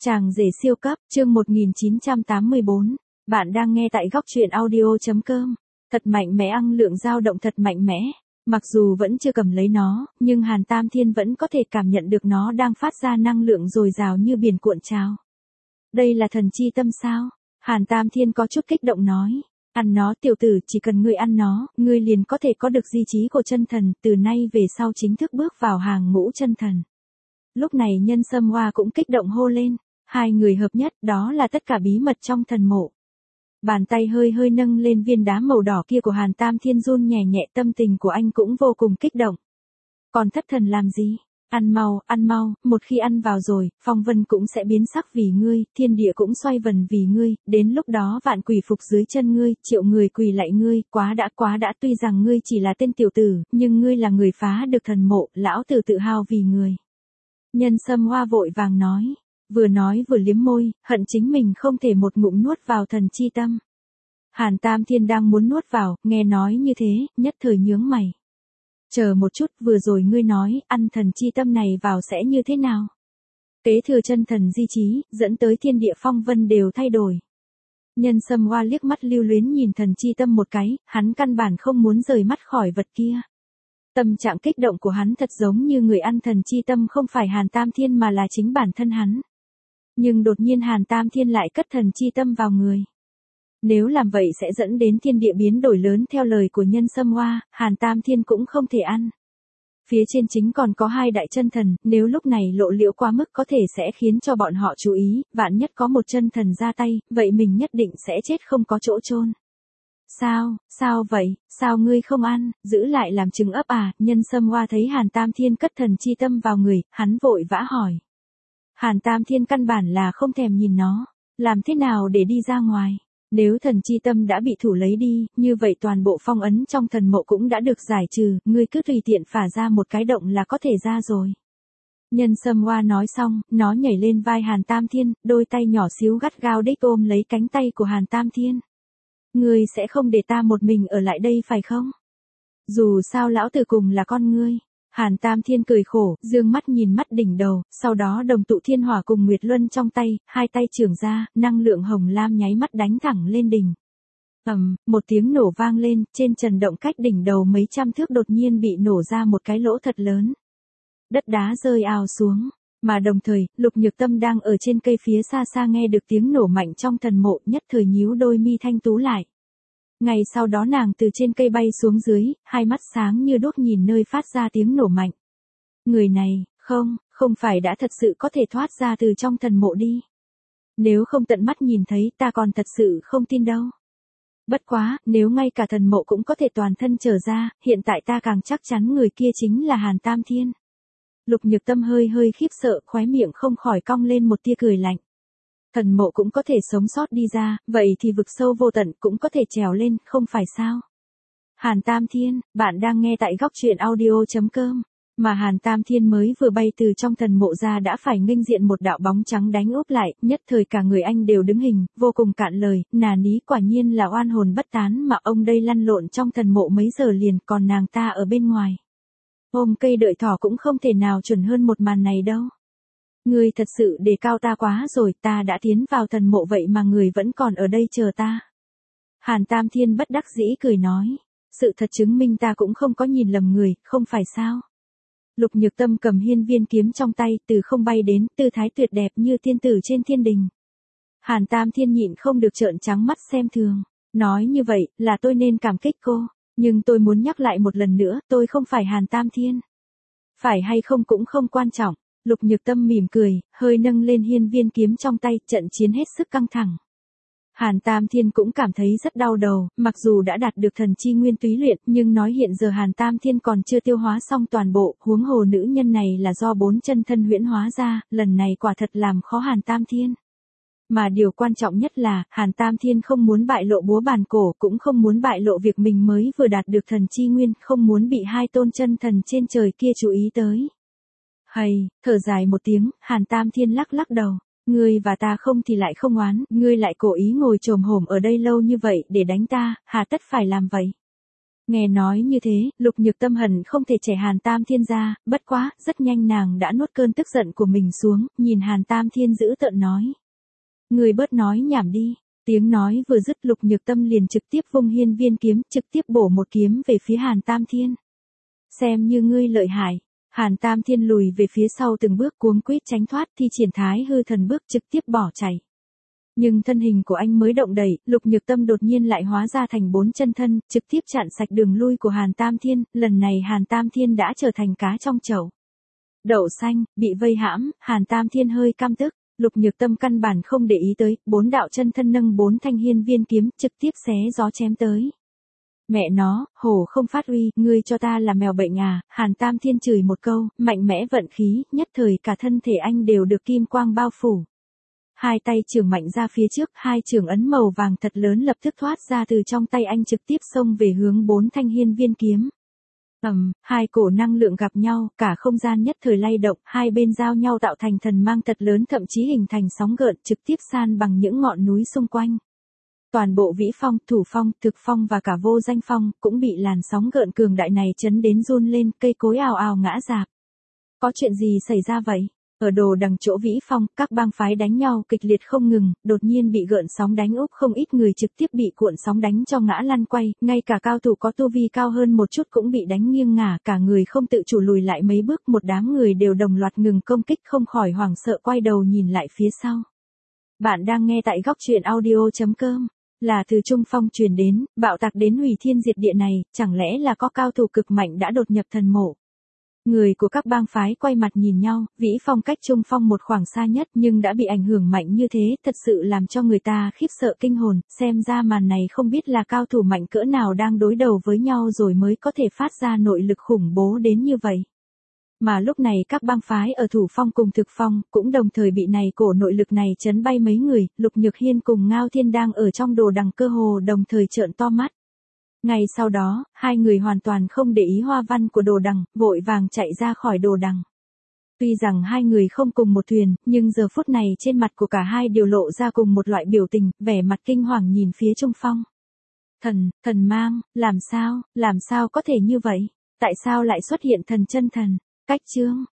Chàng rể siêu cấp, chương 1984. Bạn đang nghe tại góc truyện audio.com. Thật mạnh mẽ, năng lượng dao động thật mạnh mẽ. Mặc dù vẫn chưa cầm lấy nó, nhưng Hàn Tam Thiên vẫn có thể cảm nhận được nó đang phát ra năng lượng dồi dào như biển cuộn trào. Đây là thần chi tâm sao? Hàn Tam Thiên có chút kích động nói. Ăn nó tiểu tử, chỉ cần ngươi ăn nó, ngươi liền có thể có được di chí của chân thần, từ nay về sau chính thức bước vào hàng ngũ chân thần. Lúc này Nhân Sâm Hoa cũng kích động hô lên, hai người hợp nhất, đó là tất cả bí mật trong thần mộ. Bàn tay hơi nâng lên viên đá màu đỏ kia của Hàn Tam Thiên run nhẹ nhẹ, tâm tình của anh cũng vô cùng kích động. Còn thất thần làm gì? Ăn mau, một khi ăn vào rồi, phong vân cũng sẽ biến sắc vì ngươi, thiên địa cũng xoay vần vì ngươi, đến lúc đó vạn quỷ phục dưới chân ngươi, triệu người quỳ lạy ngươi, quá đã, tuy rằng ngươi chỉ là tên tiểu tử, nhưng ngươi là người phá được thần mộ, lão tử tự hào vì người. Nhân Sâm Hoa vội vàng nói vừa liếm môi, hận chính mình không thể một ngụm nuốt vào thần chi tâm. Hàn Tam Thiên đang muốn nuốt vào, nghe nói như thế, nhất thời nhướng mày. Chờ một chút, vừa rồi ngươi nói, ăn thần chi tâm này vào sẽ như thế nào? Kế thừa chân thần di chí, dẫn tới thiên địa phong vân đều thay đổi. Nhân Sâm Hoa liếc mắt lưu luyến nhìn thần chi tâm một cái, hắn căn bản không muốn rời mắt khỏi vật kia. Tâm trạng kích động của hắn thật giống như người ăn thần chi tâm không phải Hàn Tam Thiên mà là chính bản thân hắn. Nhưng đột nhiên Hàn Tam Thiên lại cất thần chi tâm vào người. Nếu làm vậy sẽ dẫn đến thiên địa biến đổi lớn theo lời của Nhân Sâm Hoa, Hàn Tam Thiên cũng không thể ăn. Phía trên chính còn có hai đại chân thần, nếu lúc này lộ liễu quá mức có thể sẽ khiến cho bọn họ chú ý, vạn nhất có một chân thần ra tay, vậy mình nhất định sẽ chết không có chỗ chôn. Sao vậy, sao ngươi không ăn, giữ lại làm trứng ấp à? Nhân Sâm Hoa thấy Hàn Tam Thiên cất thần chi tâm vào người, hắn vội vã hỏi. Hàn Tam Thiên căn bản là không thèm nhìn nó, làm thế nào để đi ra ngoài? Nếu thần chi tâm đã bị thủ lấy đi, như vậy toàn bộ phong ấn trong thần mộ cũng đã được giải trừ, ngươi cứ tùy tiện phả ra một cái động là có thể ra rồi. Nhân Sâm Hoa nói xong, nó nhảy lên vai Hàn Tam Thiên, đôi tay nhỏ xíu gắt gao đích ôm lấy cánh tay của Hàn Tam Thiên. Ngươi sẽ không để ta một mình ở lại đây phải không? Dù sao lão tử cùng là con ngươi. Hàn Tam Thiên cười khổ, dương mắt nhìn mắt đỉnh đầu, sau đó đồng tụ thiên hỏa cùng Nguyệt Luân trong tay, hai tay chưởng ra, năng lượng hồng lam nháy mắt đánh thẳng lên đỉnh. Một tiếng nổ vang lên, trên trần động cách đỉnh đầu mấy trăm thước đột nhiên bị nổ ra một cái lỗ thật lớn. Đất đá rơi ào xuống, mà đồng thời, Lục Nhược Tâm đang ở trên cây phía xa nghe được tiếng nổ mạnh trong thần mộ, nhất thời nhíu đôi mi thanh tú lại. Ngày sau đó nàng từ trên cây bay xuống dưới, hai mắt sáng như đuốc nhìn nơi phát ra tiếng nổ mạnh. Người này, không phải đã thật sự có thể thoát ra từ trong thần mộ đi. Nếu không tận mắt nhìn thấy ta còn thật sự không tin đâu. Bất quá, nếu ngay cả thần mộ cũng có thể toàn thân trở ra, hiện tại ta càng chắc chắn người kia chính là Hàn Tam Thiên. Lục Nhược Tâm hơi khiếp sợ, khóe miệng không khỏi cong lên một tia cười lạnh. Thần mộ cũng có thể sống sót đi ra, vậy thì vực sâu vô tận cũng có thể trèo lên, không phải sao? Hàn Tam Thiên, bạn đang nghe tại góc truyện audio.com. Mà Hàn Tam Thiên mới vừa bay từ trong thần mộ ra đã phải nghênh diện một đạo bóng trắng đánh úp lại, nhất thời cả người anh đều đứng hình, vô cùng cạn lời, nà ní quả nhiên là oan hồn bất tán mà ông đây lăn lộn trong thần mộ mấy giờ liền, còn nàng ta ở bên ngoài. Ôm cây đợi thỏ cũng không thể nào chuẩn hơn một màn này đâu. Ngươi thật sự đề cao ta quá rồi, ta đã tiến vào thần mộ vậy mà người vẫn còn ở đây chờ ta. Hàn Tam Thiên bất đắc dĩ cười nói, sự thật chứng minh ta cũng không có nhìn lầm người, không phải sao? Lục Nhược Tâm cầm hiên viên kiếm trong tay, từ không bay đến, tư thái tuyệt đẹp như tiên tử trên thiên đình. Hàn Tam Thiên nhịn không được trợn trắng mắt xem thường, nói như vậy, là tôi nên cảm kích cô, nhưng tôi muốn nhắc lại một lần nữa, tôi không phải Hàn Tam Thiên. Phải hay không cũng không quan trọng. Lục Nhược Tâm mỉm cười, hơi nâng lên hiên viên kiếm trong tay, trận chiến hết sức căng thẳng. Hàn Tam Thiên cũng cảm thấy rất đau đầu, mặc dù đã đạt được thần chi nguyên túy luyện, nhưng nói hiện giờ Hàn Tam Thiên còn chưa tiêu hóa xong toàn bộ, huống hồ nữ nhân này là do 4 chân thân huyễn hóa ra, lần này quả thật làm khó Hàn Tam Thiên. Mà điều quan trọng nhất là, Hàn Tam Thiên không muốn bại lộ búa bàn cổ, cũng không muốn bại lộ việc mình mới vừa đạt được thần chi nguyên, không muốn bị hai tôn chân thần trên trời kia chú ý tới. Thở dài một tiếng, Hàn Tam Thiên lắc đầu. Ngươi và ta không thì lại không oán, ngươi lại cố ý ngồi chồm hổm ở đây lâu như vậy để đánh ta, hà tất phải làm vậy? Nghe nói như thế, Lục Nhược Tâm hận không thể chẻ Hàn Tam Thiên ra, bất quá, rất nhanh nàng đã nuốt cơn tức giận của mình xuống, nhìn Hàn Tam Thiên dữ tợn nói. Người bớt nói nhảm đi. Tiếng nói vừa dứt, Lục Nhược Tâm liền trực tiếp vung hiên viên kiếm, trực tiếp bổ một kiếm về phía Hàn Tam Thiên. Xem như ngươi lợi hại. Hàn Tam Thiên lùi về phía sau từng bước cuống quýt tránh thoát, thi triển Thái Hư Thần bước trực tiếp bỏ chạy. Nhưng thân hình của anh mới động đẩy, Lục Nhược Tâm đột nhiên lại hóa ra thành 4 chân thân, trực tiếp chặn sạch đường lui của Hàn Tam Thiên, lần này Hàn Tam Thiên đã trở thành cá trong chậu. Đậu xanh, bị vây hãm, Hàn Tam Thiên hơi căm tức, Lục Nhược Tâm căn bản không để ý tới, 4 đạo chân thân nâng 4 thanh hiên viên kiếm, trực tiếp xé gió chém tới. Mẹ nó, hổ không phát uy, ngươi cho ta là mèo bệnh à, Hàn Tam Thiên chửi một câu, mạnh mẽ vận khí, nhất thời cả thân thể anh đều được kim quang bao phủ. Hai tay chưởng mạnh ra phía trước, hai chưởng ấn màu vàng thật lớn lập tức thoát ra từ trong tay anh trực tiếp xông về hướng 4 thanh hiên viên kiếm. Hai cổ năng lượng gặp nhau, cả không gian nhất thời lay động, hai bên giao nhau tạo thành thần mang thật lớn, thậm chí hình thành sóng gợn trực tiếp san bằng những ngọn núi xung quanh. Toàn bộ vĩ phong, thủ phong, thực phong và cả vô danh phong cũng bị làn sóng gợn cường đại này chấn đến run lên, cây cối ào ào ngã rạp. Có chuyện gì xảy ra vậy? Ở Đồ Đằng chỗ vĩ phong, các bang phái đánh nhau kịch liệt không ngừng, đột nhiên bị gợn sóng đánh úp, không ít người trực tiếp bị cuộn sóng đánh cho ngã lăn quay, ngay cả cao thủ có tu vi cao hơn một chút cũng bị đánh nghiêng ngả, cả người không tự chủ lùi lại mấy bước, một đám người đều đồng loạt ngừng công kích, không khỏi hoảng sợ quay đầu nhìn lại phía sau. Bạn đang nghe tại góc truyện audio.com. Là từ Trung Phong truyền đến, bạo tạc đến hủy thiên diệt địa này, chẳng lẽ là có cao thủ cực mạnh đã đột nhập thần mộ. Người của các bang phái quay mặt nhìn nhau, vĩ phong cách Trung Phong một khoảng xa nhất nhưng đã bị ảnh hưởng mạnh như thế, thật sự làm cho người ta khiếp sợ kinh hồn, xem ra màn này không biết là cao thủ mạnh cỡ nào đang đối đầu với nhau rồi mới có thể phát ra nội lực khủng bố đến như vậy. Mà lúc này các bang phái ở thủ phong cùng thực phong cũng đồng thời bị này cổ nội lực này chấn bay mấy người, Lục Nhược Hiên cùng Ngao Thiên đang ở trong Đồ Đằng cơ hồ đồng thời trợn to mắt. Ngay sau đó, hai người hoàn toàn không để ý hoa văn của Đồ Đằng, vội vàng chạy ra khỏi Đồ Đằng. Tuy rằng hai người không cùng một thuyền, nhưng giờ phút này trên mặt của cả hai đều lộ ra cùng một loại biểu tình, vẻ mặt kinh hoàng nhìn phía Trung Phong. Thần mang, làm sao có thể như vậy? Tại sao lại xuất hiện thần chân thần? Cách chương